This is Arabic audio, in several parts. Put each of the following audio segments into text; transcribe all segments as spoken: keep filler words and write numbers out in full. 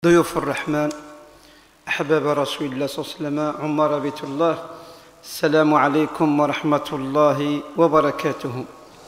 ضيوف الرحمن، أحباب رسول الله صلى الله عليه وسلم، عمار بيت الله، السلام عليكم ورحمة الله وبركاته.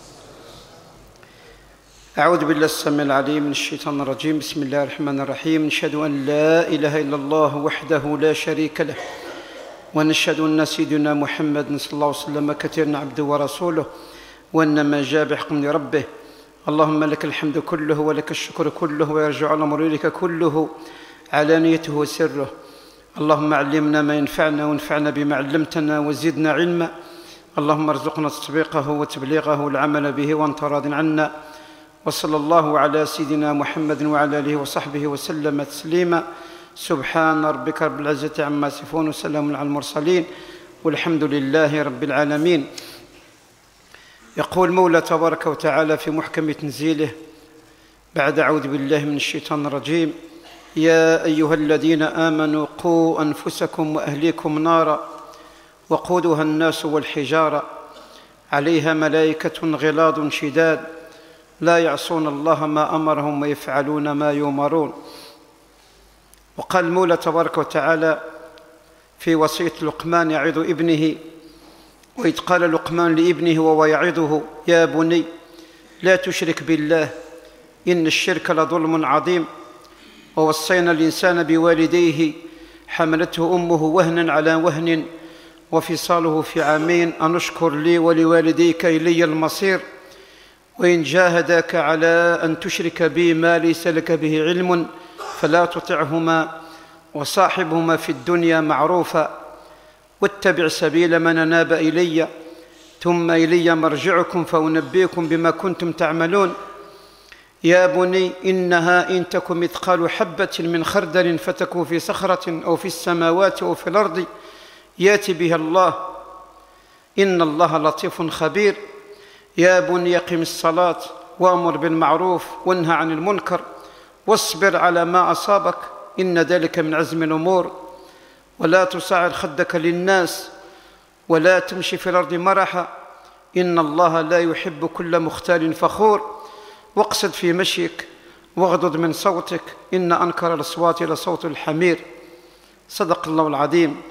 أعوذ بالله السميع العليم من الشيطان الرجيم. بسم الله الرحمن الرحيم. نشهد أن لا إله إلا الله وحده لا شريك له، ونشهد أن سيدنا محمد صلى الله عليه وسلم كثيرا عبده ورسوله، وأن ما جاء بحكم ربه. اللهم لك الحمد كله ولك الشكر كله، ويرجع الأمر إليك كله علانيته وسره. اللهم علمنا ما ينفعنا وانفعنا بما علمتنا وزدنا علما. اللهم ارزقنا تطبيقه وتبليغه والعمل به وانت راض عنا. وصلى الله على سيدنا محمد وعلى آله وصحبه وسلم تسليما. سبحان ربك رب العزة عما يصفون وسلام على المرسلين والحمد لله رب العالمين. يقول مولى تبارك وتعالى في محكم تنزيله بعد أعوذ بالله من الشيطان الرجيم: يا أيها الذين آمنوا قوا أنفسكم وأهليكم نارا وقودها الناس والحجارة عليها ملائكة غلاظ شداد لا يعصون الله ما أمرهم ويفعلون ما يؤمرون. وقال المولى تبارك وتعالى في وصية لقمان يعظ ابنه، وإذ قال لقمان لابنه وهو يعظه: يا بني لا تشرك بالله إن الشرك لظلم عظيم. ووصينا الإنسان بوالديه حملته أمه وهنا على وهن وفصاله في عامين أن اشكر لي ولوالديك إلي المصير. وإن جاهداك على أن تشرك بي ما ليس لك به علم فلا تطعهما وصاحبهما في الدنيا معروفا واتبع سبيل من أناب إلي ثم إلي مرجعكم فأنبئكم بما كنتم تعملون. يا بني إنها إن تك مثقال حبة من خردل فتكن في صخرة أو في السماوات أو في الأرض يأتي بها الله إن الله لطيف خبير. يا بني أقم الصلاة وأمر بالمعروف وانهى عن المنكر واصبر على ما أصابك إن ذلك من عزم الأمور. ولا تصعر خدك للناس ولا تمشي في الأرض مرحا إن الله لا يحب كل مختال فخور. واقصد في مشيك واغضض من صوتك إن أنكر الأصوات لصوت الحمير. صدق الله العظيم.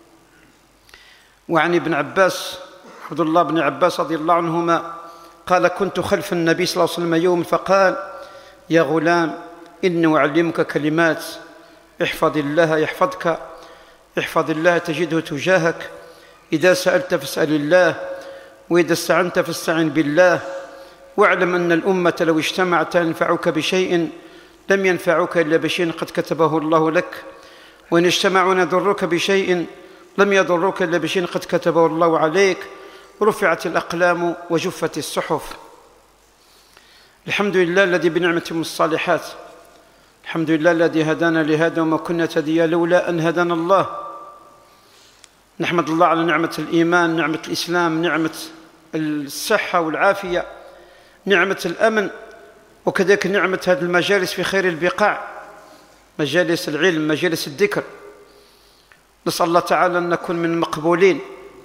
وعن ابن عباس عبد الله بن عباس رضي الله عنهما قال: كنت خلف النبي صلى الله عليه وسلم يوم فقال: يا غلام إني أعلمك كلمات احفظ الله يحفظك، احفظ الله تجده تجاهك، إذا سألت فاسأل الله، وإذا استعنت فاستعن بالله، واعلم أن الأمة لو اجتمعت ينفعك بشيء لم ينفعك إلا بشيء قد كتبه الله لك، وإن اجتمعوا يضرك بشيء لم يضرك إلا بشيء قد كتبه الله عليك، رفعت الأقلام وجفت الصحف. الحمد لله الذي بنعمته الصالحات، الحمد لله الذي هدانا لهذا وما كنا نهتدي لولا أن هدانا الله. نحمد الله على نعمة الإيمان، نعمة الإسلام، نعمة الصحة والعافية، نعمة الأمن، وكذلك نعمة هذه المجالس في خير البقاع، مجالس العلم، مجالس الذكر. نسأل الله تعالى أن نكون من المقبولين.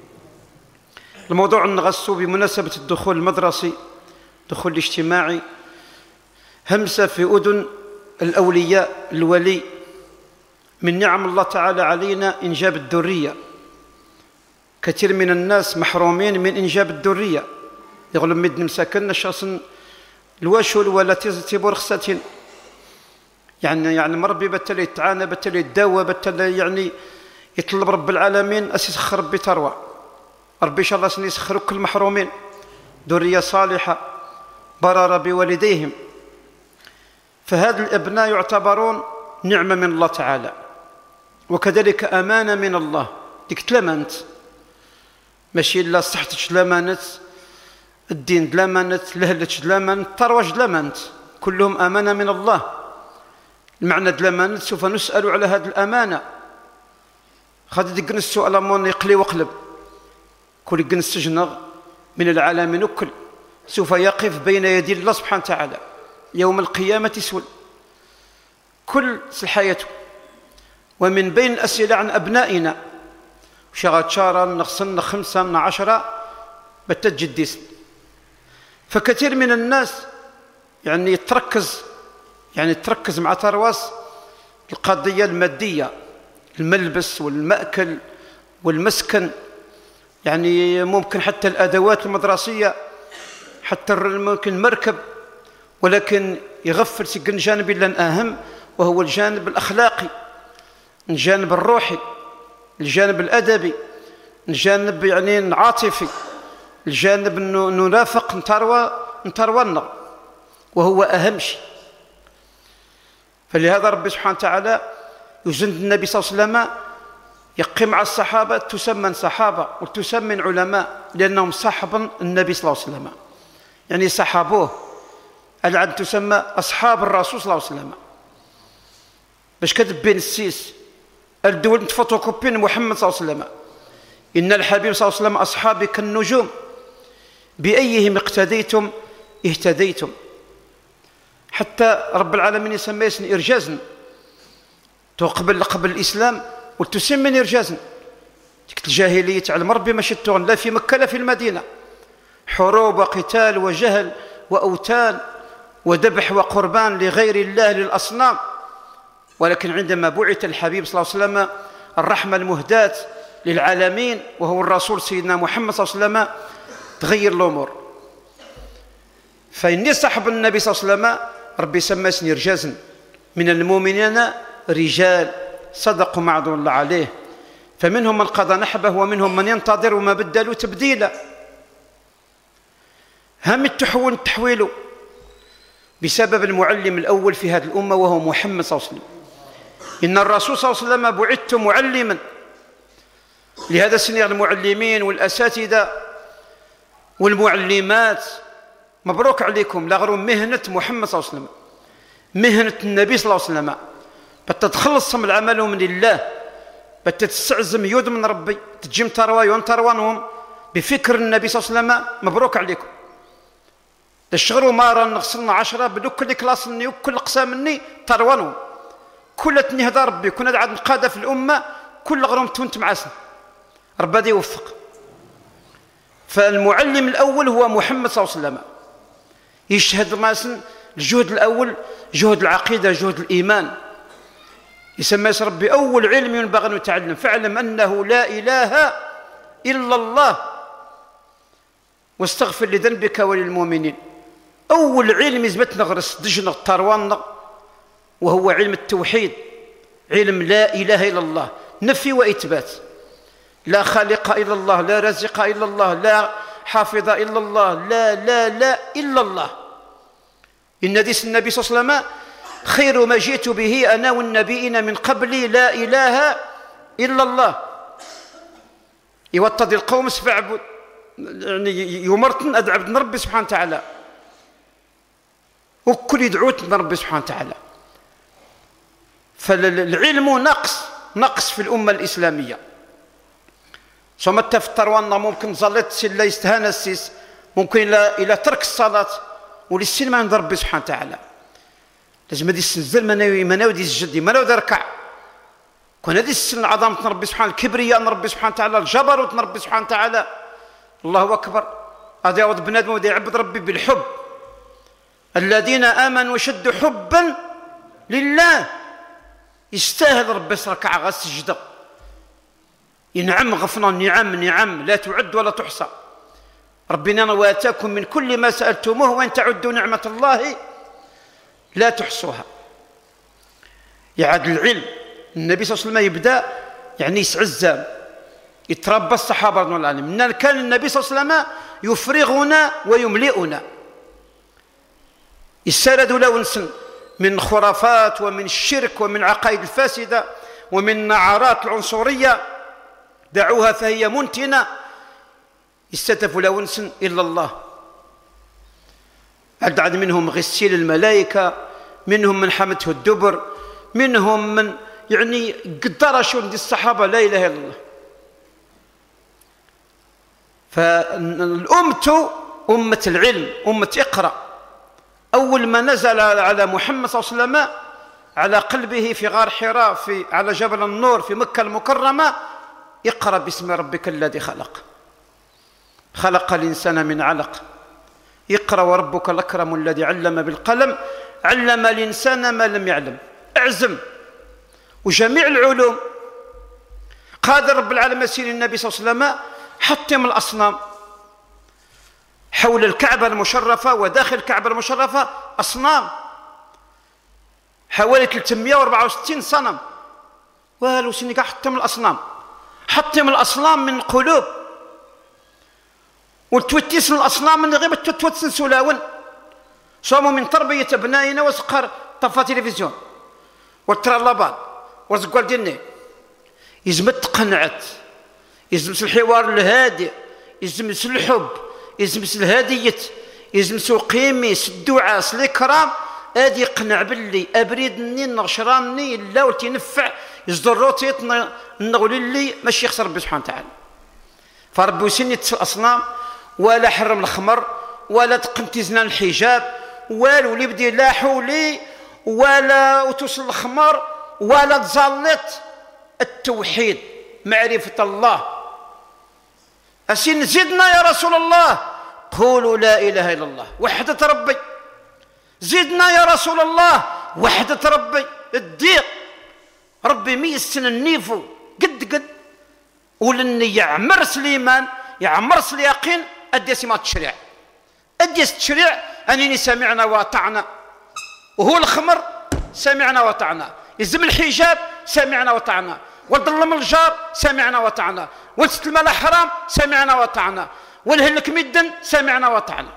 الموضوع نغصه بمناسبة الدخول المدرسي، الدخول الاجتماعي، همسة في أذن الأولياء الولي. من نعم الله تعالى علينا إنجاب الذرية. كثير من الناس محرومين من إنجاب الذرية. يقولون مد مساكن شخص الوشل ولا تيبور خصتين، يعني يعني مربي بتل يتعانى بتل يتداوى بتل يعني يطلب رب العالمين أسيسخر ربي تروى ربي إن شاء الله سنيسخر كل محرومين ذرية صالحة برر بوالديهم. فهذا الأبناء يعتبرون نعمة من الله تعالى، وكذلك أمانة من الله. ديك تلمنت ماشي لا صحتك لمنت، الدين دلمنت، لهلتش دلمنت، تروج دلمنت، كلهم أمانة من الله. المعنى دلمنت سوف نسأل على هذه الأمانة. خذ ديك السؤال مون يقلي وقلب كل يقن السجن من العالمين وكل سوف يقف بين يدي الله سبحانه وتعالى يوم القيامة سول كل حياته. ومن بين الأسئلة عن أبنائنا شغات شارا نخصن خمسة من عشرة بتجديس. فكثير من الناس يعني تركز يعني تركز مع ترواس القضية المادية، الملبس والمأكل والمسكن، يعني ممكن حتى الأدوات المدرسية، حتى ممكن المركب، ولكن يغفل سكن جانب إلا أهم، وهو الجانب الأخلاقي، الجانب الروحي، الجانب الأدبي، الجانب يعني العاطفي، الجانب أنه نرافق نتروى نترونا، وهو أهم شيء. فلهذا ربي سبحانه وتعالى يزند النبي صلى الله عليه وسلم يقيم مع الصحابة، تسمى صحابة وتسمى علماء، لأنهم صحب النبي صلى الله عليه وسلم، يعني صحابوه، العاد تسمى أصحاب الرسول صلى الله عليه وسلم. باش كتبين السيس الدول نتفوتوكوبين محمد صلى الله عليه وسلم، إن الحبيب صلى الله عليه وسلم أصحابي كالنجوم بأيهم اقتديتم اهتديتم. حتى رب العالمين يسمى اسم إرجازا، قبل قبل الإسلام وتسمى إرجازا. تلك الجاهلية تعلم ربي ما شتون لا في مكة لا في المدينة، حروب وقتال وجهل وأوتان وذبح وقربان لغير الله للأصنام. ولكن عندما بعث الحبيب صلى الله عليه وسلم الرحمة المهداة للعالمين، وهو الرسول سيدنا محمد صلى الله عليه وسلم، تغير الأمور. فإني صاحب النبي صلى الله عليه وسلم ربي سمى اسمي رجازا، من المؤمنين رجال صدقوا ما عهد الله عليه، فمنهم من قضى نحبه ومنهم من ينتظر وما بدلوا تبديلا. هم التحول التحويل بسبب المعلم الأول في هذه الأمة، وهو محمد صلى الله عليه وسلم. إن الرسول صلى الله عليه وسلم بعثت معلما، لهذا سنير المعلمين والأساتذة والمعلمات مبروك عليكم، لغروا مهنة محمد صلى الله عليه وسلم، مهنة النبي صلى الله عليه وسلم، بتتخلص من العمل من الله، بتتستعزم يود من ربي، تجيم تروى وانتروانهم بفكر النبي صلى الله عليه وسلم. مبروك عليكم، تشغلوا مارا نغسلنا عشرة بدو كل كلاس مني وكل قسام مني تروانهم، كل تنهضى ربي كنا عاد القادة في الأمة كل غرهم تونت معاسنا، ربي هذا يوفق. فالمعلم الأول هو محمد صلى الله عليه وسلم، يشهد ماسن الجهد الأول جهد العقيدة جهد الإيمان، يسمى ربي أول علم ينبغي أن يتعلم، فاعلم أنه لا إله إلا الله واستغفر لذنبك وللمؤمنين. أول علم يزبط نغرس دجن الطروان، وهو علم التوحيد، علم لا إله إلا الله، نفي وإثبات، لا خالق إلا الله، لا رازق إلا الله، لا حافظ إلا الله، لا لا لا إلا الله. إن حديث النبي صلى الله عليه وسلم خير ما جئت به أنا والنبيين من قبلي لا إله إلا الله. يوطد القوم فاعبد، يعني يمرتن أدعبن ربي سبحانه وتعالى، وكل يدعوتن ربي سبحانه وتعالى. فالعلم نقص نقص في الأمة الإسلامية. ثم تفتر وانا ممكن ظلت سلا يستهان السيس، ممكن إلى إلى ترك الصلاة وللسن ما عند ربي سبحانه وتعالى. لازم هذه السنزل مناوي مناوي دي الجدي مناوي دركع، كون هذه السن عظمة ربي سبحانه، الكبرياء ربي سبحانه وتعالى، الجبروت ربي سبحانه وتعالى. الله أكبر. هذا يعود بنادم ودا يعبد ربي بالحب. الذين آمنوا وشدوا حبا لله، يستاهل ربي يسرك على السجدة. ينعم غفنا النعم نعم لا تعد ولا تحصى. ربنا واتاكم من كل ما سألتموه وإن تعدوا نعمة الله لا تحصوها. يعاد العلم النبي صلى الله عليه وسلم يبدأ يعني يسعزام يتربى الصحابة رضوان الله عليهم. إن كان النبي صلى الله عليه وسلم يفرغنا ويملئنا، يسرد لونسا من خرافات ومن الشرك ومن عقائد الفاسدة ومن نعرات العنصرية، دعوها فهي منتنة، يستتف لونسا إلا الله. عدد منهم غسيل الملائكة، منهم من حمته الدبر، منهم من يعني قدر شو عند الصحابة لا إله إلا الله. فالأمة أمة العلم، أمة اقرأ. أول ما نزل على محمد صلى الله عليه وسلم على قلبه في غار حراء في على جبل النور في مكة المكرمة، اقرأ باسم ربك الذي خلق، خلق الإنسان من علق، اقرأ وربك الأكرم الذي علم بالقلم علم الإنسان ما لم يعلم. اعزم وجميع العلوم. قادر رب العالمين سيدنا النبي صلى الله عليه وسلم حطم الأصنام حول الكعبة المشرفة وداخل الكعبة المشرفة أصنام حوالي ثلاثمائة وأربعة وستين صنم. والو سيدنا كاع حطم الأصنام، حطم الأصنام من القلوب وتوتيس الأصنام من غير توتسن سلاون. صاموا من تربية أبنائنا وسقر طفى تلفزيون وترى اللبان وزقال ديني يزم تقنعت، يزم الحوار الهادئ، يزم الحب، يزم الهادية، يزم قيمي الدعاء الكرام. هادي يقنع باللي ابريدني نغشراني لا وتنفع يصدر روتيت نغولي اللي ماشي يخسر ربي سبحانه وتعالى. فربي يسني الاصنام ولا حرم الخمر ولا تقمتي زنان الحجاب والو اللي بدي لا حولي ولا توصل الخمر ولا تزلط التوحيد معرفة الله. أسين زدنا يا رسول الله قولوا لا إله إلا الله وحدة ربي. زدنا يا رسول الله وحدة ربي. الضيق ربي ميسن النيفو قد قد ولني يعمر سليمان يعمر اليقين أدي سمات التشريع أدي التشريع أنني سمعنا وطعنا. وهو الخمر سمعنا وطعنا، يزم الحجاب سمعنا وطعنا، والظلم الجار سمعنا وطعنا، والست المال حرام سمعنا وطعنا، والهلك مدن سمعنا وطعنا.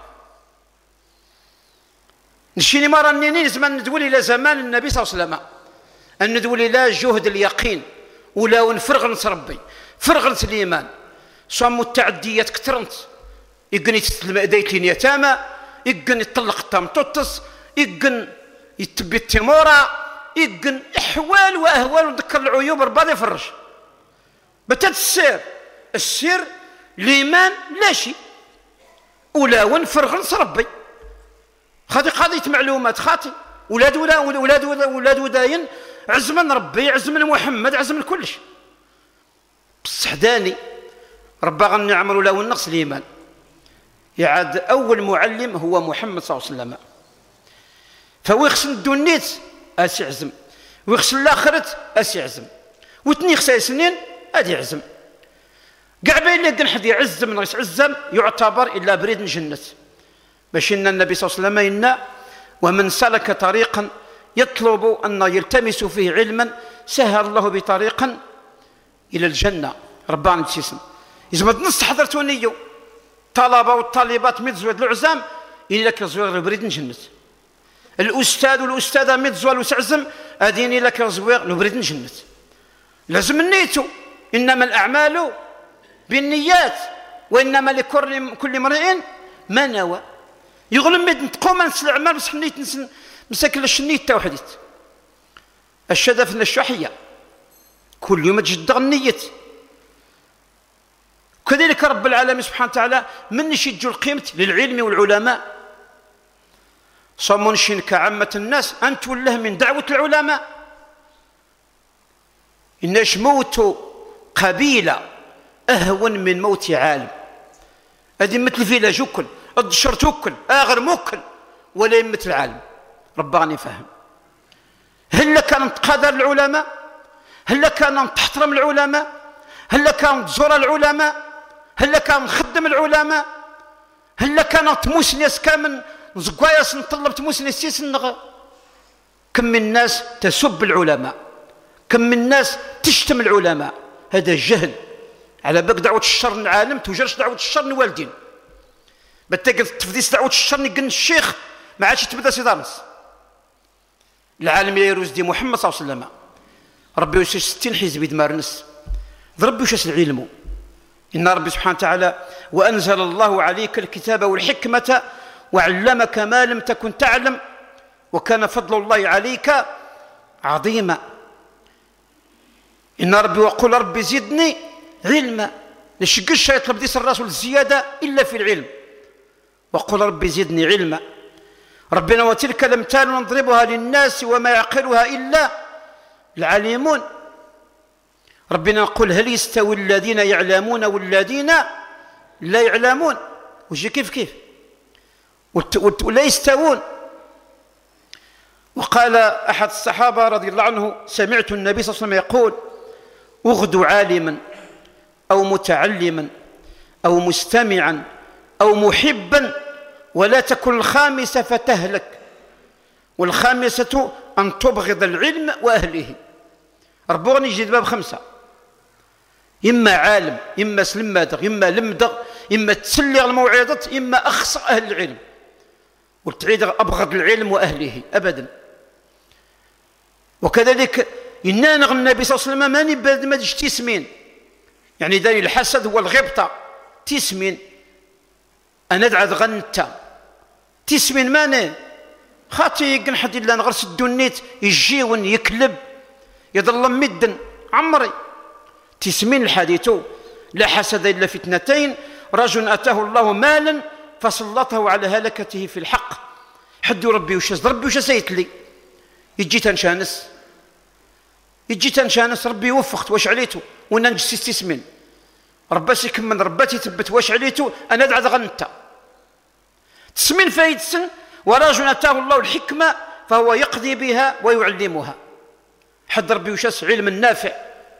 نشيني مرة نيني زمان ندول إلى زمان النبي صلى الله عليه وسلم أن ندول إلى جهد اليقين ولا ونفرغنس ربي فرغنس الإيمان. صاموا التعديات كثرنت، يقن يتسلم دايتين يتامى، يقن يطلق التامطوطس، يقن يتبي التمورة، يقن احوال واهوال ونذكر العيوب ربي يفرج. بتات السير السير الايمان لا شيء ولا ونفرغنس ربي. خاطي قضيه معلومات خاطي ولاد ولا ولاد ولا ولاد وداين عز من ربي عز من محمد عز من كل شيء. بصح داني ربي غني عمر ولا ونقص الايمان. يعاد اول معلم هو محمد صلى الله عليه وسلم. فويخسن الدنيت اسي عزم ويخسن الاخرت اسي عزم وتني خساي سنين ادي عزم. كاع باين لي حد يعزم ناقص عزم يعتبر الا بريد من جنة. باش ان النبي صلى الله عليه وسلم إن ومن سلك طريقا يطلب ان يلتمس فيه علما سهل الله بطريقا الى الجنه. ربنا تسيسم اذا نص حضرتو نيو طلبه والطالبات متزوج العزام الا كزوير بريد من جنة. الاستاذ والاستاذه متزوال وسعزم اديني لك زوير نبرد نجنت. لازم نيتو انما الاعمال بالنيات وانما لكل كل امرئ ما نوى. يغلم مد تقوم نس الاعمال بصح نيت مساكن الشنيت تا وحديت الشدف الشحيه كل يوم تجدغ النيه. كذلك رب العالمين سبحانه وتعالى من يشجوا القيمه للعلم والعلماء. صمونشين كعامة الناس أن توله من دعوة العلماء. إناش موت قبيلة أهون من موت عالم. هذه مثل فيلا جوكل الدشر توكل آغر موكل ولا يمت العالم. رباني فهم. هل كانت قدر العلماء؟ هل كانت تحترم العلماء؟ هل كانت تزور العلماء؟ هل كانت تخدم العلماء؟ هل كانت موسنيس كامل زقواياس نطلب موسني السيس النغ. كم من الناس تسب العلماء، كم من الناس تشتم العلماء. هذا جهل. على بالك دعوة الشر العالم توجرش دعوة الشر الوالدين. بتلقى تفديس دعوة الشر نقن الشيخ ما عادش تبدا سيدارنس. العالم يروز دي محمد صلى الله عليه وسلم ربي وش ستين حزب يدمارنس ربي وش العلم. إن ربي سبحانه وتعالى وأنزل الله عليك الكتاب والحكمة وعلمك ما لم تكن تعلم وكان فضل الله عليك عظيما. إن ربي وقل ربي زدني علما. لشقش يطلب ديس الرسول الزيادة إلا في العلم. وقل ربي زدني علما. ربنا وتلك الأمثال نضربها للناس وما يعقلها إلا العليمون. ربنا يقول هل يستوي الذين يعلمون والذين لا يعلمون؟ وجي كيف كيف ولا يستوون. وقال أحد الصحابة رضي الله عنه: سمعت النبي صلى الله عليه وسلم يقول: اغدو عالما أو متعلما أو مستمعا أو محبا، ولا تكن الخامسة فتهلك، والخامسة أن تبغض العلم وأهله. ربوني يجي باب خمسة: إما عالم، إما سلمادغ، إما لمدغ، إما تسلي الموعظة، إما أخص أهل العلم. وتعيد أبغض العلم وأهله أبدا. وكذلك ينانغ النبي صلى الله عليه وسلم ماني باد ما ديش تسمين، يعني داني الحسد هو الغبطة تسمين. أنا دعا غنتا تسمين ماني خاطي يقن حد إلا نغرس الدنيت يجيون يكلب يضل مدن عمري. تسمين الحديث: لا حسد إلا في اثنتين، رجل أتاه الله مالا فسلطه على هلكته في الحق. حد ربي وشاز ربي وش سيت لي يجي تنشانس يجي تنشانس ربي وفقت واش عليتو وانا نجسي تسمين رباسي كمن رباتي تبت واش عليتو انا دعا غنتا تسمين فايد سن. ورجل أتاه الله الحكمة فهو يقضي بها ويعلمها. حد ربي وشاس علم النافع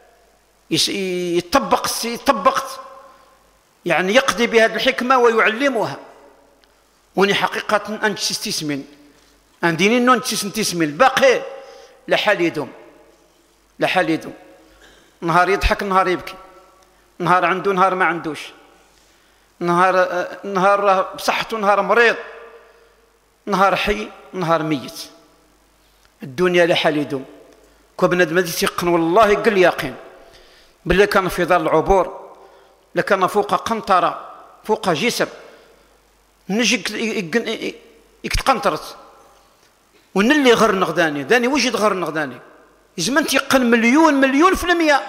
يطبق يطبقت يعني يقضي بهذه الحكمة ويعلمها. وني حقيقة أنت تستسمن عندي إنه أنت تستسمن باقي لا حال يدوم لا حال يدوم. نهار يضحك نهار يبكي، نهار عنده نهار ما عندوش، نهار نهار بصحته نهار مريض، نهار حي نهار ميت. الدنيا لا حال يدوم. كبنادم هذا يتيقن والله قل يقين بالله كان في دار العبور لكان فوق قنطرة فوق جسر نجي يتقنطرت ونلي غرنغ داني داني وجد غرنغ داني يزمن تيقن مليون مليون في المية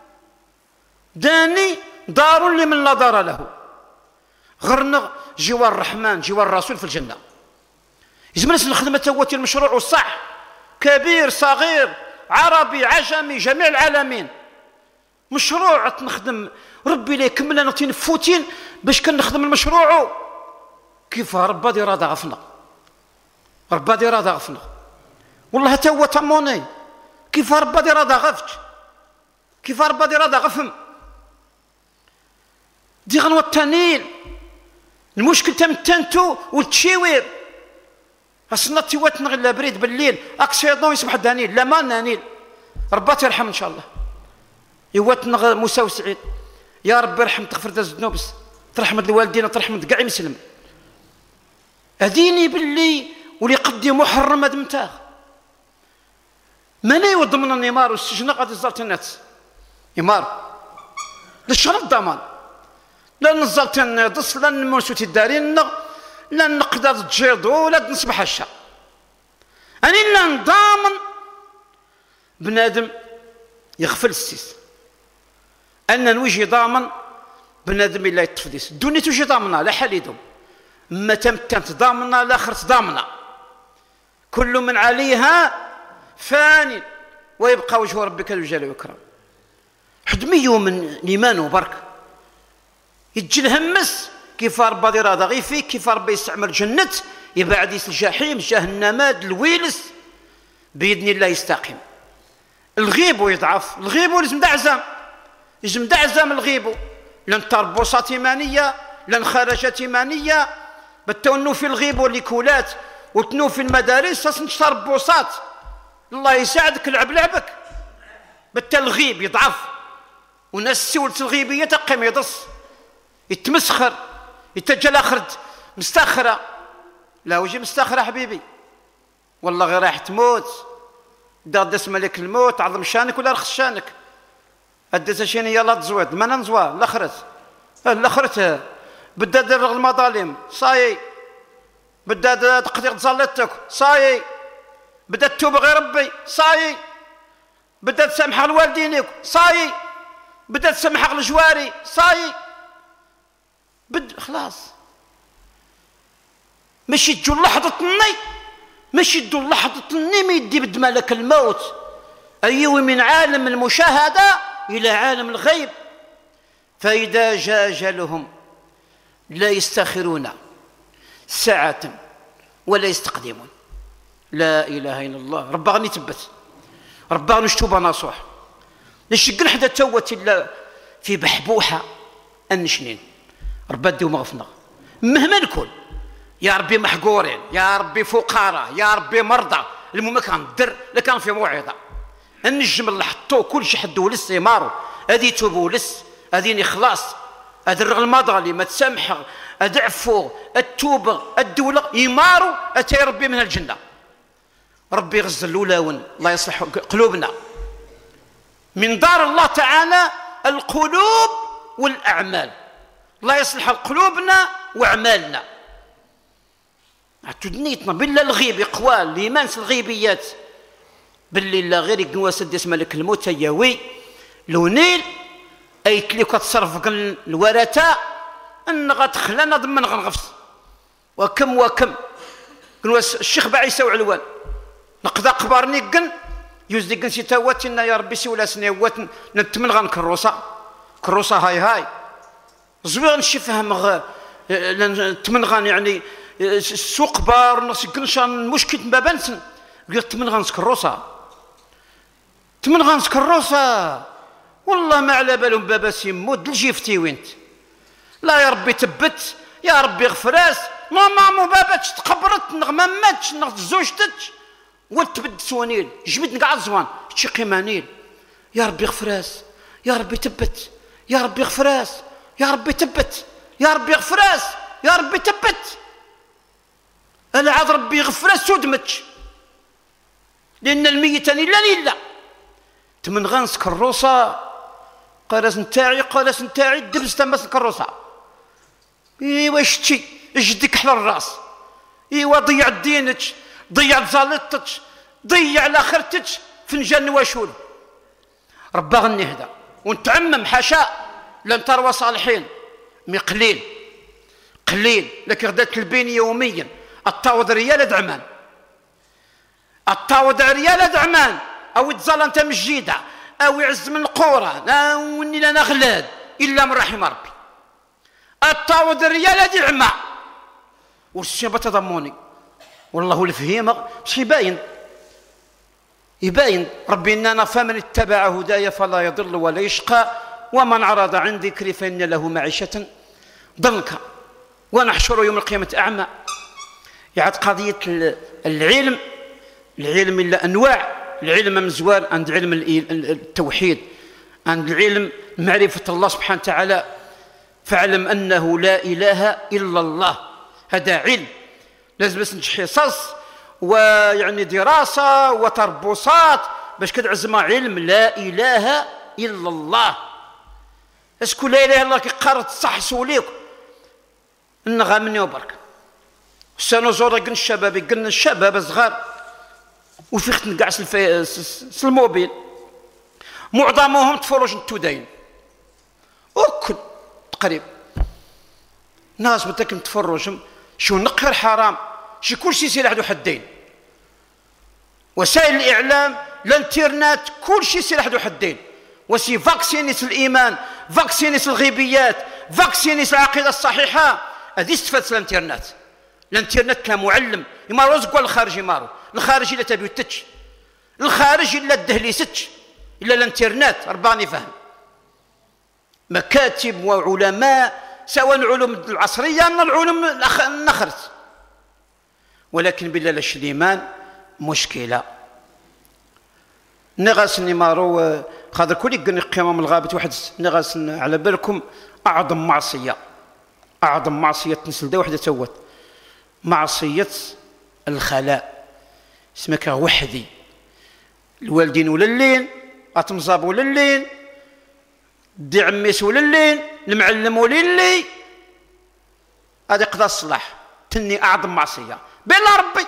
داني دار لمن لا دار له. غرنغ جوار الرحمن جوار الرسول في الجنة. يزمن الخدمة تواتي المشروع والصح كبير صغير عربي عجمي جميع العالمين مشروع نخدم ربي لي كمل انا تنفوتين باش كنخدم المشروع كيف ربا دي راه غفنا ربا دي راه غفنا والله حتى هو تموني كيف ربا دي راه غفت كيف ربا دي راه غفم دي غنوة التنيل المشكل تمتنتو والتشيوير اصلا تيوات نغلا بريد بالليل اكسيدون يصبح دانيل لا ما نانيل ربا ترحم ان شاء الله. يوات نغ موسى وسعيد يا ربي ارحم تغفر الذنوب ترحم الوالدين ترحم كاع مسلم اديني باللي ولي قدي محرم هذا متاخ ماني وضمن النمار والسجن غادي زرت الناس نمار للشرف الضمان لا نزلت النضس لا نمرسوتي الدارين لا نقدر تجيضو ولا نصبح هشا اني لا نضامن بنادم يغفل السيس أن نوجي ضامن بنادم إلا يتفديس الدنيا توجي ضامنة لا حال يدوم ما تمتنت ضامنة لا خرت ضامنة كل من عليها فاني ويبقى وجه ربك ذو الجلال والإكرام. حدميو من الإيمان وبرك يجي الهمس كيف ربا دي راضي غي فيك كيف ربا يستعمل جنة يبعد يس الجحيم جهنم الويلس بإذن الله يستقيم. الغيب ويضعف الغيب لازم دعزم لازم دعزم الغيب لن تربصات إيمانية لن خرجت إيمانية بتونو في الغيب والليكولات وتنو في المدارس تصنش تربصات الله يساعدك لعب لعبك بتا الغيب يضعف وناس سولت الغيبية تقيم يضص يتمسخر يتجل اخرد مستخرة لا وجي مستخرة حبيبي والله غير راح تموت داد اسم لك الموت عظم شانك ولا رخص شانك اديت شيني يلا تزويد ما نزوا الاخرت الاخرت بدا دير المظالم صاي بدا تقدير تصليتك صاي بدا تتوب غير ربي صاي بدا تسامح لوالدينك صاي بدا تسامح لجواري صاي بد خلاص ماشي تجو لحظة الني ماشي تجو لحظة الني ما يدي بد ملك الموت أيوه من عالم المشاهدة إلى عالم الغيب فإذا جاء أجلهم لا يستأخرون ساعة ولا يستقدمون. لا إله إلا الله. ربا غني تبت، ربا غني شتوبة نصوح نشقن حدا توت إلا في بحبوحة أنشنين. ربا ديو مغفنا مهما نكون، يا ربي محقورين، يا ربي فقراء، يا ربي مرضى، المهم كان در لكان في موعظة النجم اللي حطوه كل شي حدو لس يمارو هذه توبوا لس هذه إخلاص هذا الرغل مضغلي ما تسامحه أدعفو التوبة الدولة يمارو أتي ربي من الجنة. ربي يغزل الأولون، الله يصلح قلوبنا. من دار الله تعالى القلوب والأعمال، الله يصلح قلوبنا وأعمالنا. تدنيتنا بالله الغيب قوال الإيمان الغيبيات باللي لا غير يقوى سدس ملك الموت ياوي لو نيل أيت لي كتصرف الورثة أن غتخلنا ضمن غنغفص وكم وكم قلوا الشيخ بعيسى وعلوان نقضى قبارني قن يوزدي قن سيتاواتنا يا ربي سولا سنيوات نتمن غن كروسا كروسا هاي هاي زوير نشي فهم غ نتمن غن يعني السوق بار نص قنشان مشكل ما بنسن قلت تمن غنس كروسا تمن غنس كروسا والله ما على بالهم بابا سيمود الجيفتي وينت لا يا ربي تبت يا ربي غفراس ماما مو باباتش تقبرت نغما ماتش نغ زوجتش وتبد سوانيل جبت نقع الزوان شي قيمانيل يا ربي غفراس يا ربي تبت يا ربي غفراس يا ربي تبت يا ربي غفراس يا ربي تبت انا عاد ربي غفراس سودمتش لان الميت لا لله تمن غنس كروسه قراس نتاعي قراس نتاعي دبس تمس كروسه ايوا شتي جدك حل الراس ايوا ضيع دينك ضيع زالتك ضيع لاخرتك فنجان واشول ربا غني هذا ونتعمم حاشا لن تروى صالحين مي قليل قليل لكن غدا تلبين يوميا الطاود ريال دعمان الطاود ريال دعمان او تزال انت مجيده او يعز من القوره لا وني لا غلاد الا من رحم ربي الطاود الريال هذه عمى والشبه تضموني والله الفهيم مش يباين يباين ربي اننا فمن اتبع هدايا فلا يضل ولا يشقى ومن عرض عن ذكري فان له معيشه ضنكا ونحشره يوم القيامه اعمى. يعد قضيه العلم العلم الا انواع العلم مزوال عند علم التوحيد عند العلم معرفه الله سبحانه وتعالى فاعلم انه لا اله الا الله هذا علم لازم نجح حصص ويعني دراسه وتربصات باش كتعزم علم لا اله الا الله. اسكو لا اله الا الله كيقرر صح سوليك نغامني وبرك سنزور قن الشباب قن الشباب الصغار وفي خت نقعس في الموبيل معظمهم تفرج التدين وكل تقريبا ناس متاكم تفرجهم شو نقهر حرام شي كل شيء سلاح ذو حدين وسائل الاعلام الانترنت كل شيء سلاح ذو حدين وسي فاكسينيس الايمان فاكسينيس الغيبيات فاكسينيس العقيده الصحيحه هذه استفادت الانترنت. الانترنت كمعلم يمارو رزق الخارج يمارو الخارج الا تبيوتش الخارج الا الدهليستش الا الانترنت رباني فهم مكاتب وعلماء سواء العلوم العصريه من العلوم الاخرت ولكن بالله لاش الايمان مشكله نغاس نمارو خاطر كل قلنا قيامه من الغابه واحد نغاس على بالكم اعظم معصيه اعظم معصيه تنسل دا وحده توت معصيه الخلاء اسمك وحدي الوالدين ولا اللين اتمزاب ولا اللين دي عميس ولا اللين المعلم ولا اللي هذا قضاء الصلاح تني اعظم معصيه بلا ربي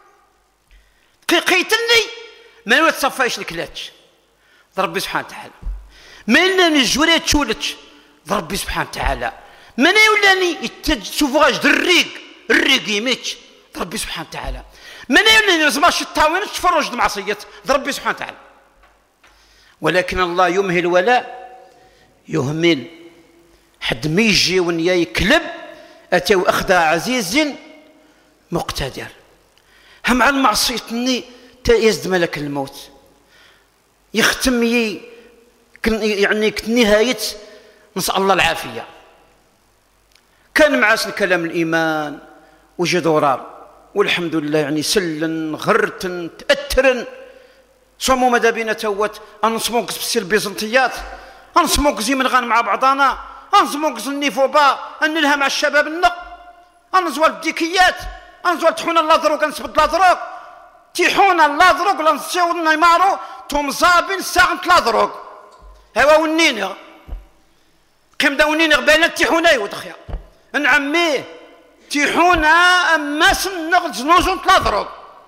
قيقيتني ما يتصفايش الكلاتش ربي سبحانه وتعالى ما يلاني الجوريات تشولتش ربي سبحانه وتعالى ما يولاني تشوفوهاش الريق الريق يميتش ربي سبحانه وتعالى ما يولاني لازماش الطاوين تفرج المعصيات ربي سبحانه وتعالى. ولكن الله يمهل ولا يهمل حد ما يجي ونيا يكلب اتوا اخذ عزيز مقتدر هم على المعصيتني يزد ملك الموت يختم ي... يعني نهاية نسأل الله العافية. كان معاس الكلام الإيمان وجد ورار والحمد لله يعني سلن غرتن تأثرن صمو ماذا بينا توت أنصموكس بسي البيزنطيات أنصموكس زي من غان مع بعضانا أنصموكس النيفوبا أنلها مع الشباب النق أنزوال الديكيات أنزوال تحونا اللادروك أنسبت لادروك تيحونا اللادروك ولا نسيو نيمارو توم زابين ساغنت لادروك هوا ونيني قيم دا ونيني غبالات تيحونا يودخيا نعميه تيحونا أما سنغ زنوزون تلادروك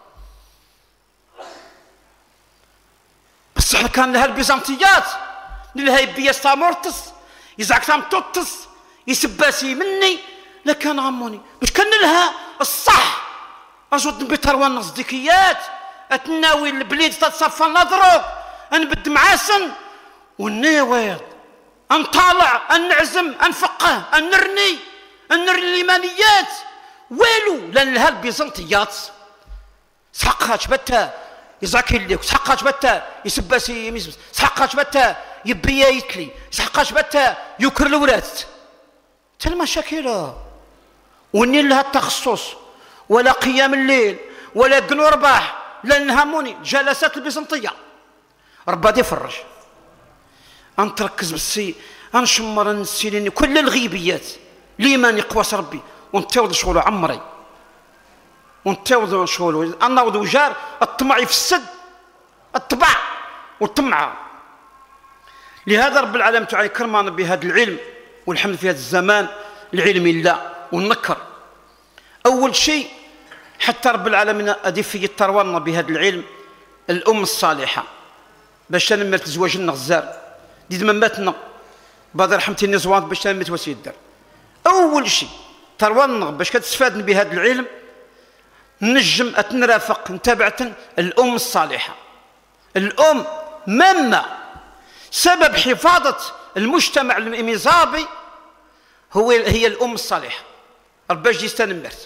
بصح كان لها البيزنطيات لها يبيا مورتس يزعك تام توتس يسباسي مني لكان غموني مش كان لها الصح أزود بتروان الصديقيات أتناوي البليد تتصفى نضرب أنبد معاسن والنيويض أنطالع أنعزم أنفقه أنرني أنرني الإيمانيات والو لأن لها البيزنطيات سحقها جبتها يزعك الليك سحقها جبتها يسباسي يمسبس سحقها جبتها يبيا يتلي سحقها جبتها يكر الولاد تل مشاكل ونين لها التخصص ولا قيام الليل ولا قنو رباح لأن هموني جلسات البيزنطية ربا يفرج أنتركز بالسي أنشمر نسيليني كل الغيبيات ليمان يقواس ربي ونتاوض شغلو عمري ونتاوض شغلو أنا وذو جار الطمع يفسد الطبع والطمع. لهذا رب العالمين تعالى كرمان بهذا العلم والحمد في هذا الزمان العلم الله والنكر. أول شيء حتى رب العالمين أدي في التروان بهذا العلم الأم الصالحة باش نمر تزواج النغزار ديد مماتنا بعد رحمتي النزوات باش نمت وسيد الدار. أول شيء تروان باش كتستفاد بهذا العلم نجم أتنرافق نتابعة الأم الصالحة. الأم مما سبب حفاظة المجتمع الميزابي هو هي الأم الصالحة رباش دي استنمرت.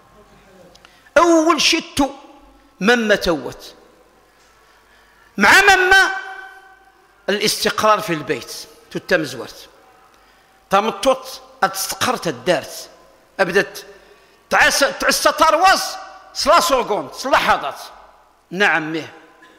أول شيء تو مما توت مع مما الاستقرار في البيت تتمزورت تمطوت استقرت الدارت أبدت تعس تعس ترواز صلا سوغون صلا حاضت نعم ميه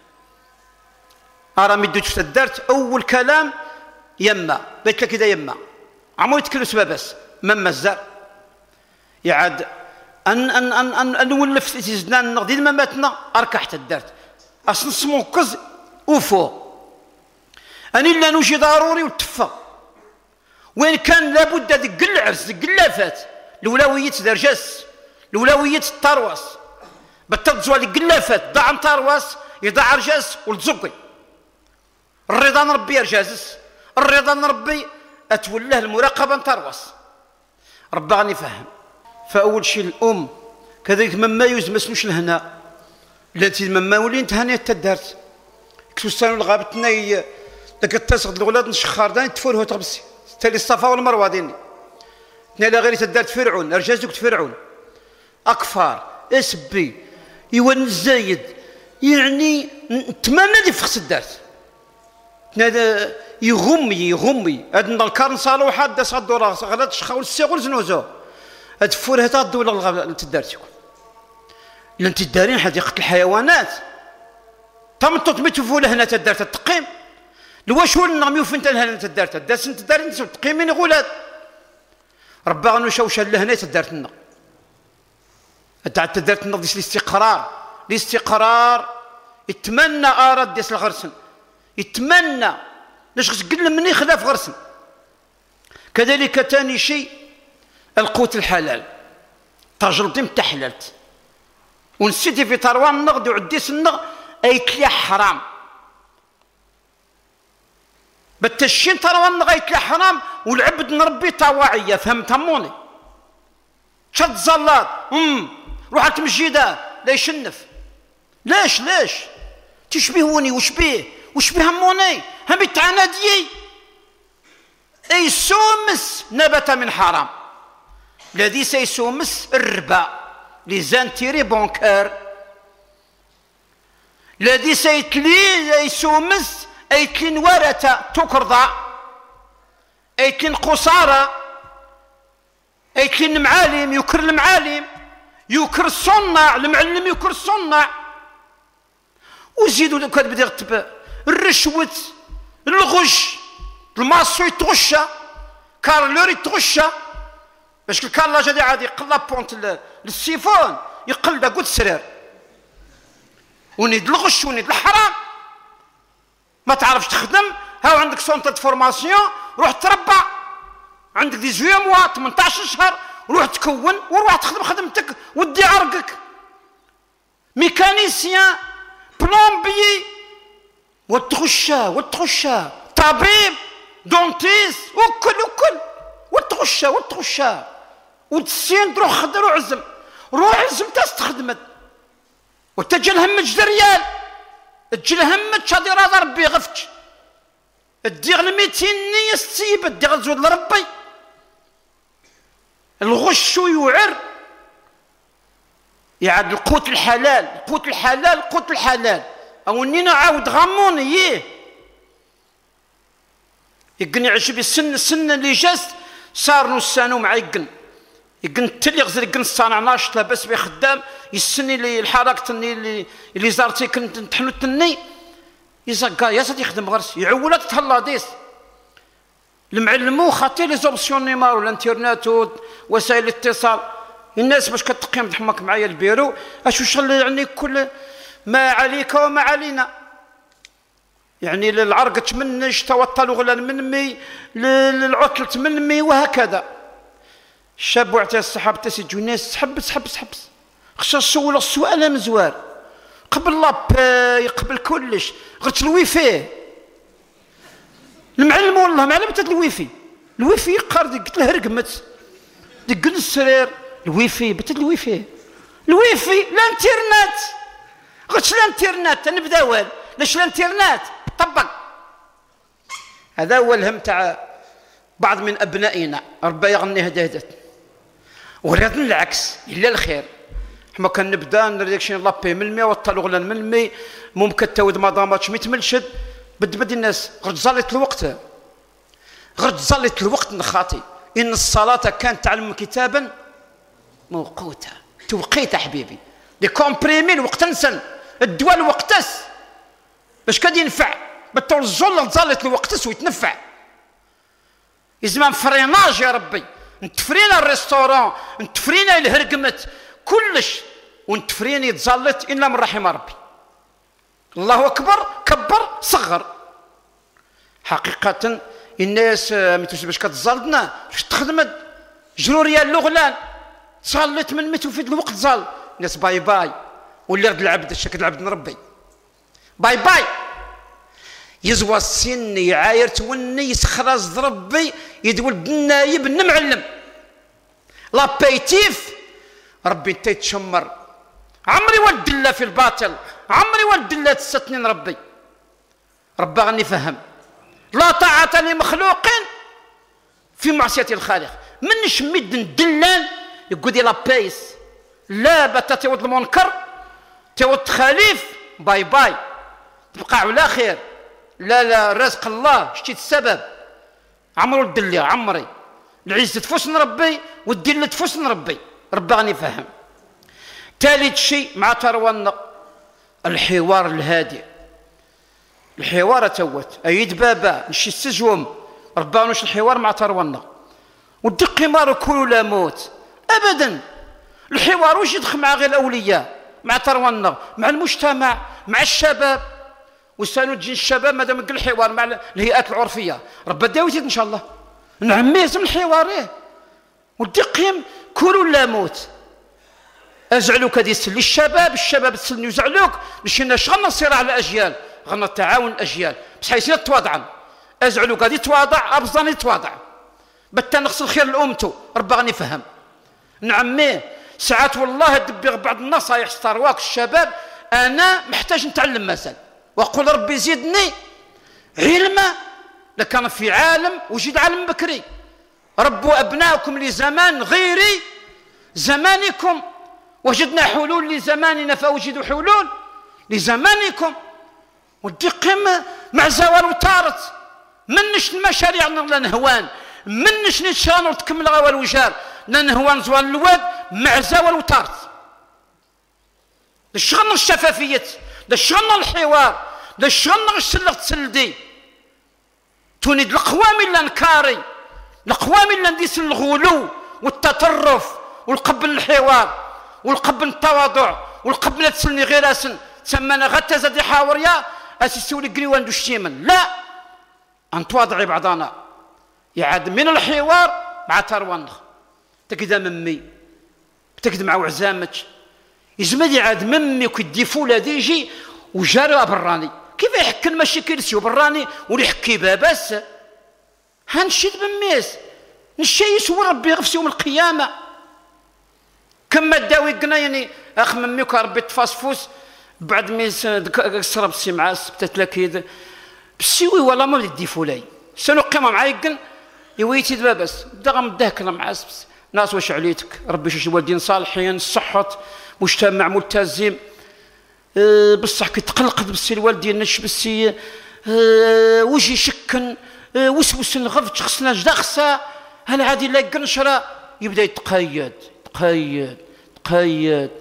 أرى مدو تدارت أول كلام يما بيت لك كذا يما عمو يتكلم سبب بس مما الزار يعاد أن أن أن أن أن نولف تيزنان نغدي ما ماتنا أركحت الدارت أصلا سمو كز وفو أني لا نوجي ضروري وتفا وين كان لابد دق العرس دق اللافات الأولوية درجس الأولوية الترواس بطلت زوالي قلافات ضاع ترواس يضاع رجاس والتزقي الرضا نربي رجازس الرضا نربي أتولاه المراقبة ترواس ربي غني فهم. فأول شيء الأم كذلك مما يوز ما اسموش الهناء التي مما ولين تهنية تدارت كسوستان الغابتنا داك التاسق الولاد نشخار داني تفوره تغبسي تالي الصفا والمروه ديني نالا غير تدارت فرعون رجازك فرعون أكفار اسبي يوان الزايد يعني نتمنى دي فخس الدارت هذا يغمي يغمي هاد الكارن صالو حد صدو راس غلط شخاول السيغول زنوزو هاد فورها تادو ولا تدارتكم لان تدارين حديقة الحيوانات تمطط متفول هنا تدارت التقيم لواش هو النغمي وفنت هنا تدارت داس انت دارين تقيمين غولاد ربا غنوشوش لهنا تدارت النغ تاع تدارت النغ ديس الاستقرار الاستقرار يتمنى اراد ديس الغرسن يتمنى لاش قل مني خلاف غرسن. كذلك ثاني شيء القوت الحلال تجربتي متحللت ونسيتي في تروان النغد وعديس النغ ايتلي حرام بالتشين تروان النغ ايتلي حرام والعبد نربي طواعيه فهمت هموني شد زلات امم روح تمجيده لا يشنف ليش ليش تشبهوني وشبيه وشبه هموني هم التعناديي اي سومس نبت من حرام الذي سيسومس الربا لي زانتيري بونكار الذي سيتلي يسومس أيتلين ورثة تكرضى أيتلين قصارى أيتلين معالم يكر المعالم يكر الصنع المعلم يكر الصنع وزيدوا كاد بدي يغتب الرشوة الغش الماسو يتغشى كارلور يتغشى باش الكارلا جادي عادي يقلب بونت للسيفون يقلب قد سرير ونيد الغش ونيد الحرام ما تعرفش تخدم هاو عندك سونتر فورماسيون روح تربع عندك دي زوية موا ثمنطاش شهر وروح تكون وروح تخدم خدمتك ودي عرقك ميكانيسيان بلومبي وتغشى وتغشى طبيب دونتيس وكل وكل وتغشى وتغشى وتسين تروح خدر وعزم روح عزم تستخدمت وتجي الهم ريال تجي الهم تشادي راضي ربي غفتش الديغ الميتين نية ستيب الديغ الزود لربي الغش يوعر يعاد القوت الحلال القوت الحلال القوت الحلال او انينا عاود غمون ييه يقن يعجب السن السن اللي جاز صار نسانو مع يقن يقن تلي غزر يقن الصانع ناشط لاباس بيه خدام يسني لي الحركه تني اللي اللي زارتي كنت نتحلو تني يزقا يا سيدي يخدم غرس يعولات تهلا ديس المعلمو خاطي لي زوبسيون نيمار والانترنت ووسائل الاتصال الناس باش كتقيم تحمك معايا البيرو اش وشغل يعني كل ما عليك وما علينا يعني للعرق تمنش توطل غلان منمي للعطل تمنمي وهكذا الشاب وعتى السحاب تسجو الناس سحب سحب سحب خصها سول السؤال مزوار قبل لاباي قبل كلش غير الويفي المعلم والله ما علمت الويفي الويفي قارد قلت له رقمت دق السرير الويفي بت الويفي الويفي الانترنت قلت الانترنت نبدا وال ليش الانترنت طبق هذا هو الهم تاع بعض من ابنائنا ربي يغني هدهدت ولكن العكس الا الخير حما كان نبدا نريكشن لابي من المية وطلوا غلان من المية ممكن تاود ما ضاماتش ميت ملشد بد بد الناس غير تزلط الوقت غير تزلط الوقت نخاطي ان الصلاه كانت تعلم كتابا موقوتا توقيت حبيبي لي كومبريمي الوقت نسن الدواء الوقتس باش كاد ينفع بالطول الزول تزلط الوقتس ويتنفع يزمان فريناج يا ربي نتفرينا الريستوران نتفرينا الهرقمت كلش ونتفرين يتزلط الا من رحم ربي الله اكبر كبر صغر حقيقه الناس ميتوش باش كتزلطنا باش تخدمت جرو ريال لغلان صلت من متو في الوقت زال الناس باي باي واللي غد العبد الشكل العبد نربي باي باي يزوى السن يعاير توني يسخرز ربي يدول بالنايب نمعلم لابيتيف ربي انت يتشمر عمري ولد الله في الباطل عمري ولد الله تستنين ربي ربي غني فهم لا طاعة لمخلوق في معصية الخالق من شميد ندلان يقول لي لابيس لا بتا تيود المنكر تيود خليف باي باي تبقى على خير لا لا رزق الله شتيت السبب عمرو الدلي عمري العزة تفوسن ربي والدلة تفوسن ربي ربي غني فهم ثالث شيء مع تروان الحوار الهادئ الحوار توت ايد بابا نشي السجوم ربي نوش الحوار مع تروان ودي قمار كل لا موت ابدا الحوار واش يدخل مع غير الاولياء مع تروان مع المجتمع مع الشباب وسانو تجي الشباب مادام قل الحوار مع الهيئات العرفيه ربي داويت ان شاء الله نعم لازم الحوار ايه ودي قيم كل لا موت ازعلوك هذه السن للشباب الشباب السن يزعلوك باش شغلنا صراع الاجيال غنى تعاون الاجيال بس حيث تواضعا ازعلوك هذه تواضع ابزان يتواضع بتا نغسل خير لامته ربي غني فهم نعميه ساعات والله دبي بعض النصايح ستارواك الشباب انا محتاج نتعلم مثلا وقل ربي زيدني علما لكان في عالم وجد عالم بكري ربوا ابنائكم لزمان غير زمانكم وجدنا حلول لزماننا فوجدوا حلول لزمانكم ودي قيم مع زوال وطارت منش المشاريع لنهوان منش نتشان وتكمل غوال وجار لنهوان زوال الواد مع زوال وطارت لشغلنا الشفافية لشغلنا الحوار لشغلنا السلغ تسلدي تونيد القوام اللي نكاري القوام اللي نديس الغلو والتطرف والقبل الحوار والقبل التواضع والقبل تسلني غير اسن تسمانا غتا زاد حاوريا اسيسولي قريوان دو الشيمن لا انتواضعي بعضنا يعاد من الحوار مع تروانخ تكدا ممي تكد مع وعزامك يزمد يعاد ممي وكدي فولا ديجي وجاري براني كيف يحكي المشاكل سيو براني ويحكي باباس هنشد بميس نشيس وربي يغفس يوم القيامه كما داوي قنايني اخ ممي ربي تفاسفوس بعد ما سرب سي معاس بتتلاكيد بسيوي ولا ما بدي فولاي سنو قيمه معايقن يويتي دبابس بدا غمداك معاس ناس واش عليتك ربي شي والدين صالحين صحت مجتمع ملتزم أه بصح كي تقلقت بسي الوالدين نش بسي أه وجهي شكن أه وسوس نغفت خصنا جدخسه هل عادي لا قنشره يبدا يتقيد تقيد تقيد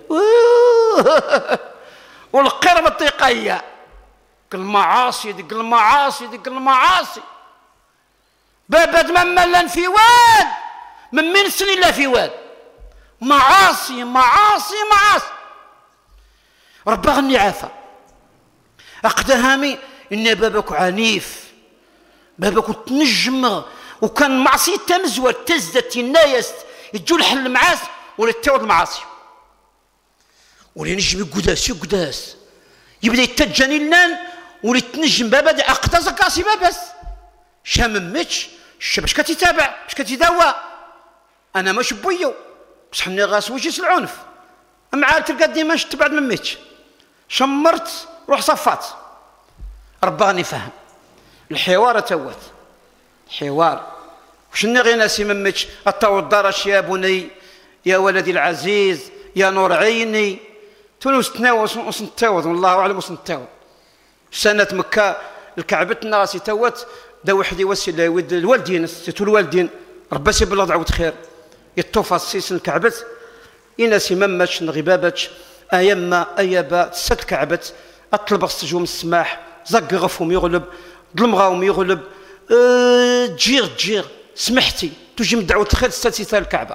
والقرب الطيقيه المعاصي ديك المعاصي ديك المعاصي بابد مملا في واد من من سن الا في واد معاصي معاصي معاصي ربا غني عافا اقدهامي ان بابك عنيف بابك تنجم وكان معصيه تمزوى تزدت النايست يجو الحل معاس ولا تاود المعاصي ولا نجم قداس قداس يبدا يتجاني لنان ولا تنجم بابا اقداس كاسي باباس شاممتش باش كتتابع باش كتداوى انا مش بويو بصح حني غاس وجهي العنف اما عاد تلقى ديما شت بعد مميتش شمرت روح صفات رباني فهم الحوار توات الحوار وشني غير ناسي مميتش التوضرش يا بني يا ولدي العزيز يا نور عيني تونس تناوس وسنتاوض والله اعلم وسنتاوض سنه مكه الكعبه ناسي توات دا وحدي وسي الوالدين سيتو الوالدين ربي سي بلا دعوه خير يطوف السيس الكعبه يناسي مماش نغبابتش ايما ايابا تسد كعبه اطلب السجوم السماح زق غفهم يغلب ظلمغاهم يغلب أه تجير تجير سمحتي تجي من دعوه الخير تستسيث الكعبه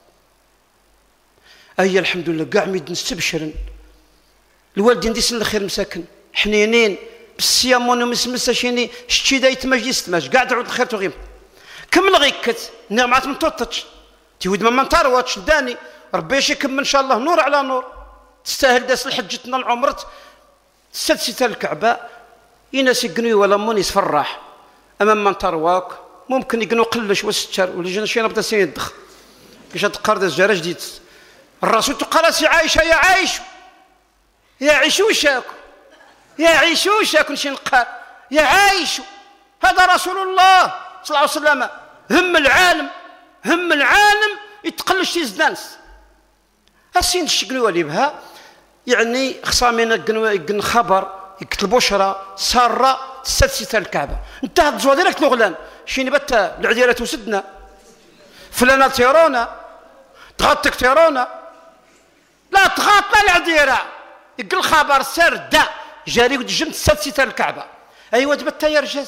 اي الحمد لله كاع ميد نستبشرن الوالدين دي سن الخير مساكن حنينين بالصيام ونمسمسه شيني شتي دايت مجلس تماش كاع دعوه الخير تغيم كمل غيكت نعمات من توطتش تيود ما نطارواتش داني ربي يشكم ان شاء الله نور على نور تستاهل داس الحجتنا العمرت تستسيث الكعبه يناس يقنوي ولا مون يسفرح امام من ترواك ممكن يقنو قلش وستر ولا جينا شي نبدا سين يدخ كيش تقرد الزرا جديد الرسول قال سي عايشه يا عايش يا عيشوشاك يا عيشوشاك شي نقال يا عايش هذا رسول الله صلى الله عليه وسلم هم العالم هم العالم يتقلش شي زدانس السين الشقنوه اللي بها يعني خصامينا يقن خبر يكتب بشرى ساره تستسيث الكعبه انتهت زوا ديريكت نغلان شيني بتا العديره وسدنا فلانه تيرونا تغطك تيرونا لا تغطى العديره يقل الخبر سر دا جاري ودجم تستسيث الكعبه ايوا تبتا يرجز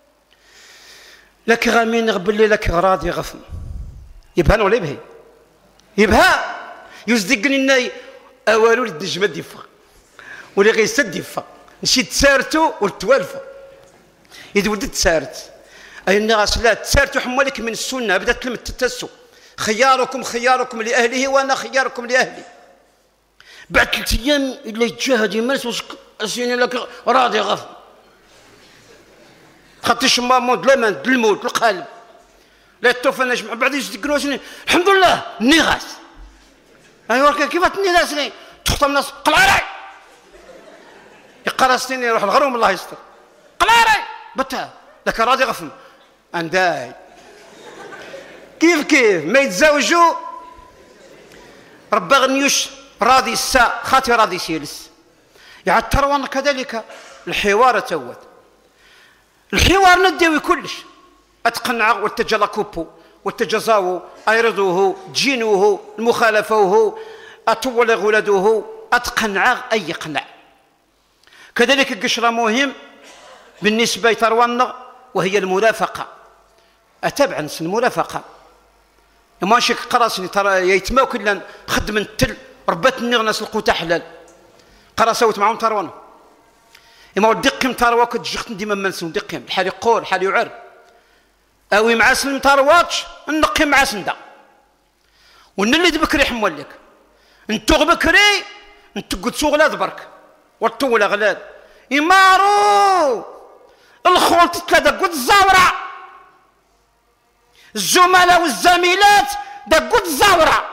لك غامين غبلي لك غراضي غفم يبهان ولا يبهي يبها يصدقني الناي اوالو الدجمه ديفا ولي غيسد يفا نشي تسارتو والتوالفه إذا ودت تسارت أي الناس لا تسارتوا حمالك من السنة بدأت لم تتسو خياركم خياركم لأهله وأنا خياركم لأهلي بعد ثلاث أيام اللي يتجاهد يمارس واش أسيني لك راضي غف خاطر شمامود لمن الموت القلب لا توفى نجمع بعد يصدقوا الحمد لله النغاس أيوا كيف النغاس تخطب الناس قلعري يقرا سنين يروح الغروم الله يستر قلاري بتا لك راضي غفم انداي كيف كيف ما يتزوجوا ربا غنيوش راضي السا خاطي راضي سيلس يعاد تروان كذلك الحوار توت الحوار نديوي كلش أتقنع والتجلكوبو والتجزاو أيرضوه جينوه المخالفوه أطول غلدوه أتقنع أي قنع. كذلك قشرة مهم بالنسبة لتروان وهي المرافقة. أتبع نس المرافقة ماشي قراسني ترى يتما كلا خدم التل ربتني ناس القوت حلال قرا سويت معهم تروان إما ودقم ترواك تجخت ديما منسون دقم الحال يقول الحال يعر أوي مع سلم ترواتش نقي مع سندا ونلد بكري حمولك انتو بكري انتو قد سوق لا برك والطول غلال يمارو الخلط تلادا قد الزاورة الزملاء والزميلات دا قد الزاورة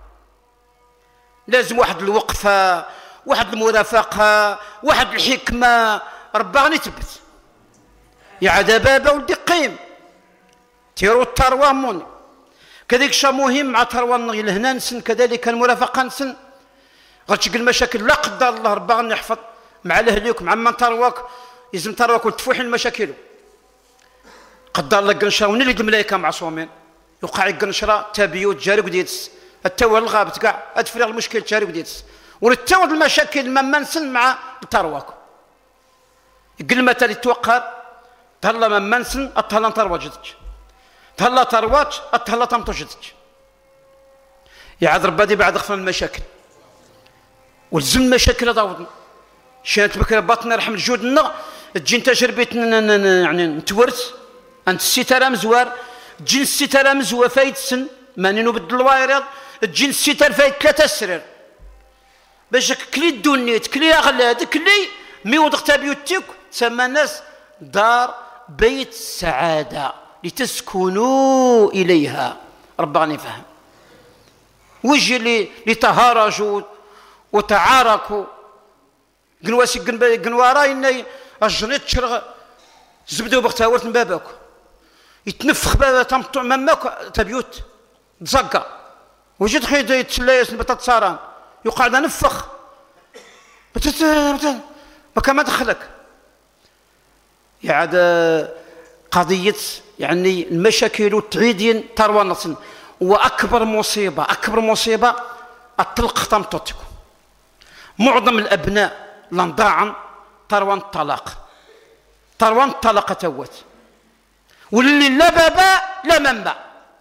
لازم واحد الوقفة واحد المرافقة واحد الحكمة رباني تبت يا عدبابة ولدي قيم تيرو التروان موني كذلك شا مهم مع تروان لهنا نسن كذلك المرافقة نسن غتشق المشاكل لا قدر الله ربنا نحفظ مع الاهليك مع من ترواك يلزم ترواك وتفوح المشاكل قدر الله قنشرة ونلقى الملائكة معصومين يوقع قنشرة تابيوت جاري وديتس التوى الغابة كاع ادفرغ المشكل جاري وديتس ونتوض المشاكل مما نسن مع ترواك يقل متى اللي توقر تهلا مما نسن اتهلا تروا جدك تهلا تروات اتهلا تمطو جدك يعاد ربادي بعد خفنا المشاكل والزم المشاكل ضاوضنا شانت بكره باطنا رحم جودنا تجي انت شربيت يعني نتورث انت الستاره مزوار تجي الستاره مزوار فايت سن ماني نبدل الوايرض تجي الستار فايت ثلاثه سرير باش كلي الدنيت كلي اغلاد كلي ميوض بيوتيك تسمى الناس دار بيت السعاده لتسكنوا اليها ربنا يفهم وجي اللي لتهارجوا وتعاركوا قنواسي قنوارا إني الجنيت تشرغ زبدوا بختاورت من بابك يتنفخ بابا تمطع مماك تبيوت تزقى وجد خيد يتسلايس بطاط صاران يقعد نفخ بتت بكا ما دخلك يعاد قضية يعني المشاكل والتعيدين تروانصن وأكبر مصيبة أكبر مصيبة الطلق تمطوتكم معظم الأبناء لنضاعا تروان الطلاق تروان الطلاق توت واللي لا بابا لا منبع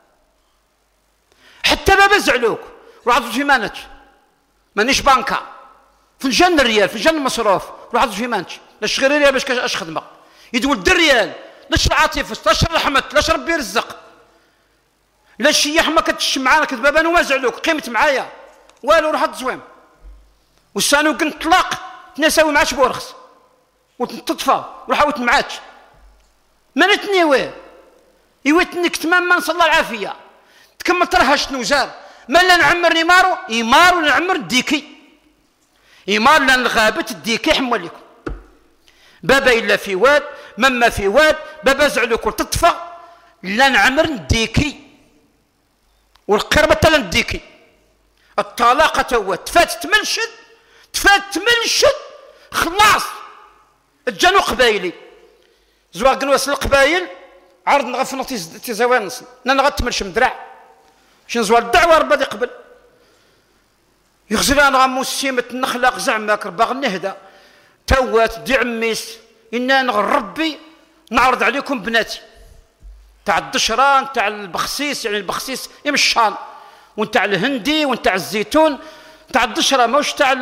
حتى بابا زعلوك وعطوا في مانك مانيش بانكا في الجنة الريال في الجنة المصروف وعطوا في مانك لاش غير الريال باش اش خدمة يدول الريال لاش العاطفة لاش الرحمة لاش ربي يرزق لاش هي حما كتش معانا كذا بابا انا ما زعلوك قيمت معايا والو روح تزويم والسانو كنت طلاق تنساوي معاش بورخص وتطفى وحاوت معاش ما نتنيويه يوتنك تماما نصلى الله العافيه تكمل ترهش نوزار ما لا نعمر نيمارو ايمارو نعمر الديكي ايمار لان الغابت الديكي حمل لكم بابا الا في واد مما في واد بابا زعلوك وتطفى لا نعمر الديكي والقربه تلا الديكي الطلاقه توت تفات تمنشد تفات تمنشد خلاص الجنو قبايلي زواج قنواس القبايل عرض نغفنو تيزاوان نص انا غتمرش مدرع شنو زوال الدعوه ربي يقبل يغزل انا غمو السيمة نخلق زعماك باغ نهدى توات دي عميس إنا نغربي نعرض عليكم بناتي تاع الدشران تاع البخسيس يعني البخسيس يمشان وانتاع الهندي وانتاع الزيتون تاع الدشره ماهوش تاع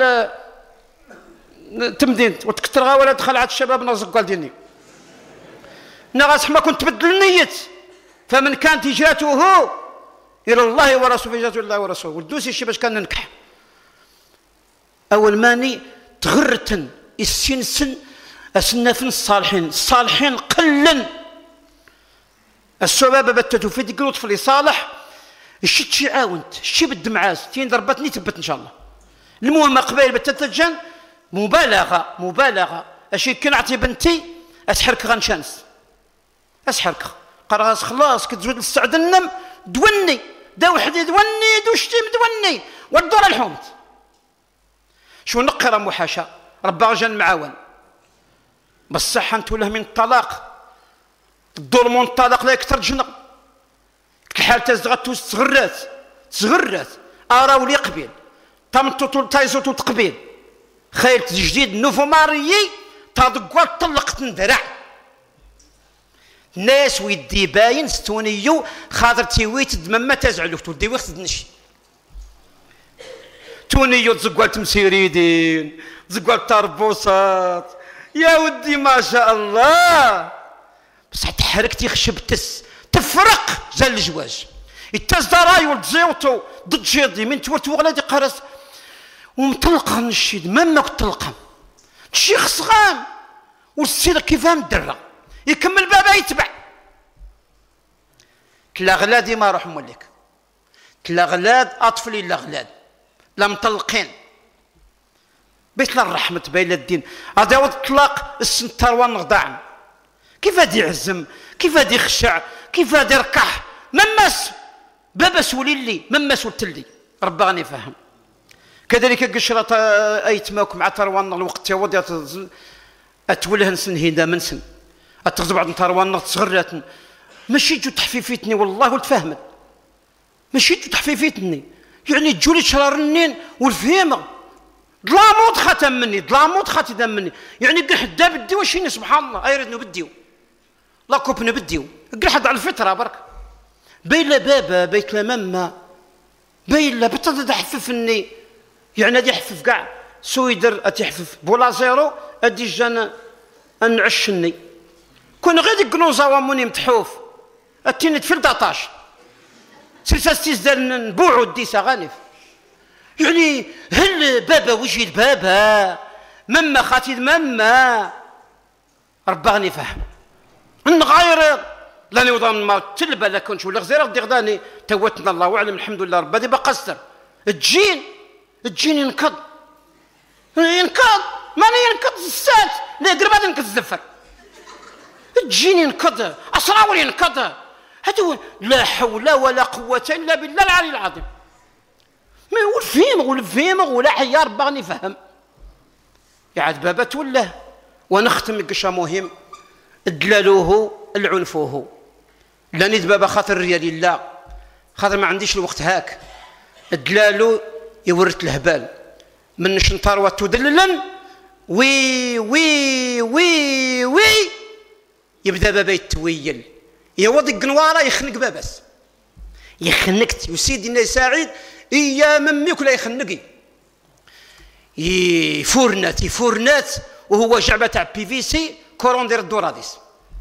التمدين وتكثرها ولا دخل عاد الشباب نرزق والديني نغاس ما كنت تبدل النية فمن كانت هجرته الى الله ورسوله هجرته الى الله ورسوله والدوسي شي باش كان ننكح اول ماني تغرتن السنسن اسنافن الصالحين الصالحين قلا السبابه بتتو في ديك طفلي صالح الشي شي عاونت الشي بد معاز تين ضربتني تبت ان شاء الله المهم قبيل بتتجن مبالغه مبالغه اشي كي نعطي بنتي اسحرك غنشانس اسحرك قراص خلاص كتزود للسعد النم دوني دا وحدي دوني دوشتي مدوني والدور الحومت شو نقرا محاشا ربا جا المعاون بصح انت ولا من الطلاق الظلم الطلاق لا يكثر جنة الحال تزغت تغرات تغرات اراو لي قبيل تمطو تايزو تقبيل خيل تجديد نوفو ماريي تضقوا طلقت ندرع ناس ويدي باين ستونيو خاطر تيويت دمما تزعلو تودي وقت تنشي تونيو تزقوا تمسيريدين تزقوا الطربوصات يا ودي ما شاء الله بصح تحركتي خشبتس تفرق جال الجواج التزدراي والتزيوتو ضد جيدي من تورت وغلادي قرص ومطلقه نشيد ماما كنت طلقه الشيخ صغان والسير كيفاه مدرة يكمل بابا يتبع كلا غلادي ما روح موليك كلا غلاد اطفلي لا غلاد لا مطلقين بيت لا الرحمة بين الدين هذا هو الطلاق السنتروان نغضعن كيف هادي يعزم كيف هادي يخشع كيف هادي يركح مماس بابا سولي لي مماس ولتلي ربي غني فهم كذلك قشرة ايتماك مع تروان الوقت يودي اتوله نسن هيدا من سن اتغزب بعض تروان تصغرات ماشي جو تحفيفيتني والله وتفهمت ماشي جو تحفيفيتني يعني تجولي شرار النين والفهيمه ظلاموت ختم مني ظلاموت ختم مني يعني قل حدا بدي وشيني سبحان الله ايرد نبديو لا كوب نبديو قل حد على الفطره برك بين لا بابا بيت لا ماما بين لا بتضد حففني يعني غادي يحفف كاع سويدر اتيحفف بولا زيرو ادي جانا نعشني كون غادي كنوزا وموني متحوف اتيني في ثلاثطاش سلسة استزدال نبوعو الديسة غانف يعني هل بابا وجد بابا مما خاتي مما ربا غني فهم نغاير لاني وضع ما تلبى لا كنت ولا غزيره غدي غداني توتنا الله اعلم الحمد لله ربا دي بقى استر تجين تجيني ينكض ينكض ماني ينكض السات لا قرب هذا ينكض الزفر تجيني ينكض اسراول ينكض هذا لا حول ولا قوه الا بالله العلي العظيم ما هو الفهم ولا الفهم ولا حيا ربا غني فهم يعاد بابا تولاه ونختم قشا مهم دلالوه العنفوه لا نيد بابا خاطر ريال الله خاطر ما عنديش الوقت هاك دلالو يورث الهبال من شنطار وتدللا وي وي وي وي يبدا بابا يتويل يوضي قنواره يخنق باباس يخنقت وسيدنا سعيد يا مميك ولا يخنقي يفورنات يفورنات وهو جعبه تاع بي في سي كورون دير الدوراديس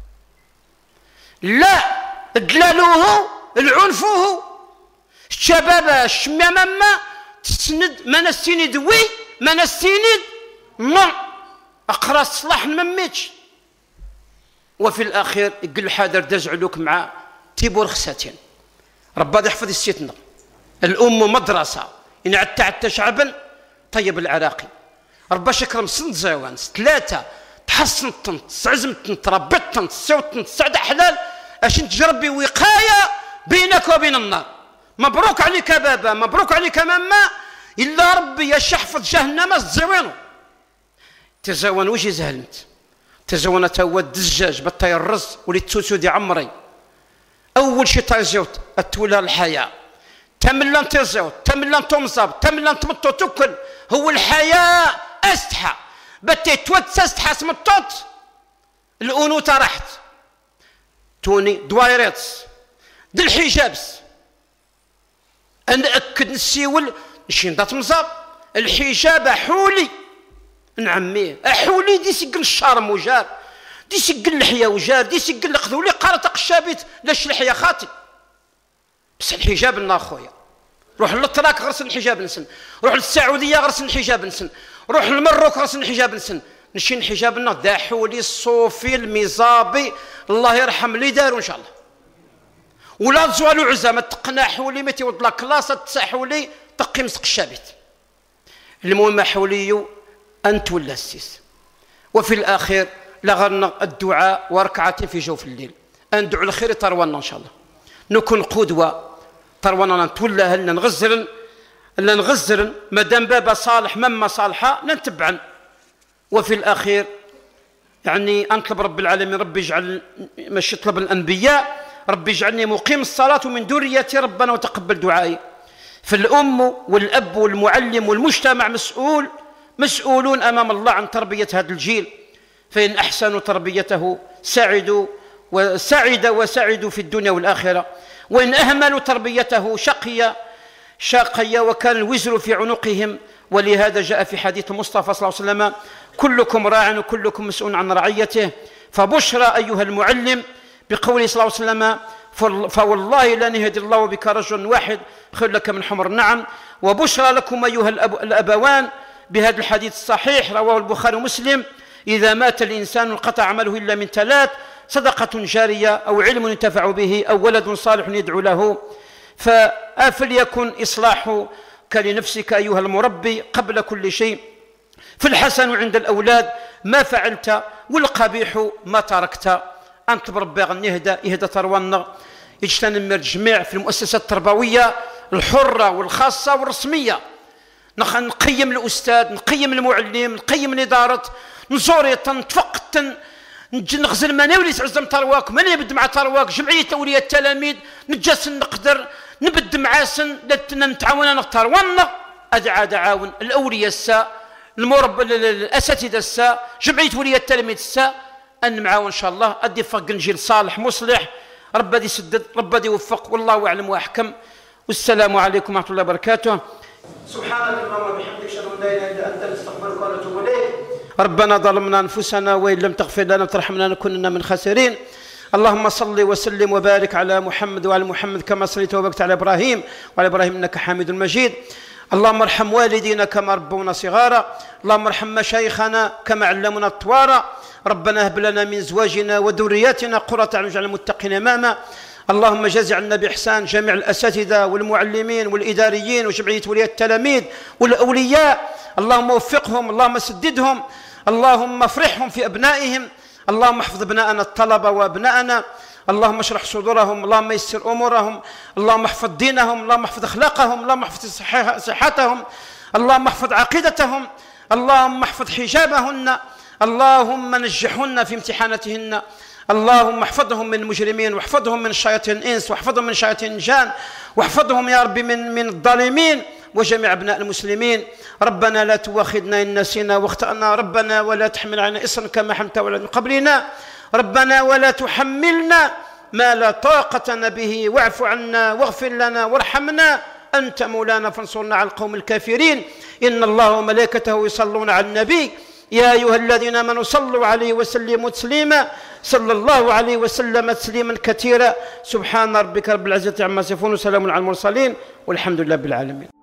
لا دلالوه العنفوه الشباب الشمامة تسند ما نستند وي ما نستند ما اقرا الصلاح مميتش وفي الاخير يقول الحاضر داز علوك مع تيبور خساتين ربي يحفظ السيتنا الام مدرسه ان عدت عدت شعبا طيب العراقي ربي شكرم سند زيوان ثلاثه تحسن الطنط تعزم الطنط ربي الطنط سوي الطنط سعد حلال اش تجربي وقايه بينك وبين النار مبروك عليك بابا مبروك عليك ماما الا ربي يا شحفظ جهنم الزوينو تزاون وجي زهلمت تزاون توا الدجاج بطاي الرز وليت تسودي عمري اول شي تايزوت اتولى الحياه تملان تزوت تملان تمصاب تملان تمطو تكل هو الحياه استحى بتي توت استحى سمطوت الانوثه راحت توني دوايرات د الحجابس انا اكد نسيول نشي نضات مصاب الحجاب حولي نعميه احولي دي سقل الشارم وجار دي سقل اللحيه وجار دي سقل القذولي قالت قشابيت لاش اللحيه خاطي بس الحجاب لنا خويا روح للطلاق غرس الحجاب نسن روح للسعوديه غرس الحجاب نسن روح للمروك غرس الحجاب نسن نشي الحجاب لنا دا حولي الصوفي المزابي الله يرحم اللي داروا ان شاء الله ولا تزوالوا عزة ما تقنع حولي ما تيوض لا كلاصه تسع حولي تقي مسق الشابت المهم حولي انت ولا السيس وفي الاخير لغرنا الدعاء وركعتين في جوف الليل ندعو الخير طروانا ان شاء الله نكون قدوه طروانا نتولى لنا نغزرن لنا نغزرن مادام بابا صالح مما صالحه نتبعن وفي الأخير يعني أنطلب رب العالمين ربي يجعل مش يطلب الأنبياء، ربي يجعلني مقيم الصلاة ومن ذريتي ربنا وتقبل دعائي. فالأم والأب والمعلم والمجتمع مسؤول مسؤولون أمام الله عن تربية هذا الجيل، فإن أحسنوا تربيته سعدوا وسعد وسعدوا في الدنيا والآخرة، وإن أهملوا تربيته شقي شقي وكان الوزر في عنقهم. ولهذا جاء في حديث المصطفى صلى الله عليه وسلم: كلكم راع وكلكم مسؤول عن رعيته. فبشرى أيها المعلم بقوله صلى الله عليه وسلم: فوالله لن يهدي الله بك رجل واحد خير لك من حمر النعم. وبشرى لكم أيها الأبوان بهذا الحديث الصحيح رواه البخاري ومسلم: إذا مات الإنسان انقطع عمله إلا من ثلاث: صدقة جارية أو علم ينتفع به أو ولد صالح يدعو له. فليكن إصلاحك لنفسك أيها المربي قبل كل شيء. فالحسن عند الأولاد ما فعلت والقبيح ما تركت. أنت بربي غني يهدى يهدى تروانا يجتنم الجميع في المؤسسات التربوية الحرة والخاصة والرسمية. نقيم الأستاذ، نقيم المعلم، نقيم الإدارة، نزوريط نتفقت نغزل مناولي تعزم ترواك من يبد مع ترواك جمعية أولياء التلاميذ نجاس نقدر نبد معاسن نتعاون نختار وانا أدعى دعاون الأولياء الساء المرب الأساتذة الساء جمعية أولياء التلاميذ الساء أن معاون إن شاء الله أدي فق نجيل صالح مصلح رب دي يسدد رب دي يوفق والله أعلم وأحكم. والسلام عليكم ورحمة الله وبركاته. سبحانك اللهم وبحمدك أشهد أن لا إله إلا أنت نستغفرك ونتوب إليك. ربنا ظلمنا أنفسنا وإن لم تغفر لنا وترحمنا لنكونن من خاسرين. اللهم صل وسلم وبارك على محمد وعلى محمد كما صليت وباركت على إبراهيم وعلى إبراهيم إنك حميد مجيد. اللهم ارحم والدينا كما ربونا صغارا. اللهم ارحم مشايخنا كما علمونا الطوارا. ربنا هب لنا من زواجنا وذرياتنا قرة أعين واجعلنا المتقين إماما. اللهم جازي عنا بإحسان جميع الأساتذة والمعلمين والإداريين وجمعية أولياء التلاميذ والأولياء. اللهم وفقهم، اللهم سددهم، اللهم افرحهم في أبنائهم. اللهم احفظ ابناءنا الطلبة وأبناءنا. اللهم اشرح صدورهم، اللهم يسر أمورهم، اللهم احفظ دينهم، اللهم احفظ أخلاقهم، اللهم احفظ صحتهم، اللهم احفظ عقيدتهم، اللهم احفظ حجابهن، اللهم نجحهن في امتحاناتهن. اللهم احفظهم من المجرمين واحفظهم من شياطين الإنس واحفظهم من شياطين الجان واحفظهم يا رب من من الظالمين وجميع أبناء المسلمين. ربنا لا تؤاخذنا إن نسينا واخطأنا. ربنا ولا تحمل علينا إصرا كما حملته على من قبلنا. ربنا ولا تحملنا ما لا طاقة لنا به واعف عنا واغفر لنا وارحمنا أنت مولانا فانصرنا على القوم الكافرين. إن الله وملائكته يصلون على النبي يا أيها الذين آمنوا صلوا عليه وسلموا تسليما. صلى الله عليه وسلم تسليما كثيرا. سبحان ربك رب العزة عما يصفون وسلام على المرسلين والحمد لله بالعالمين.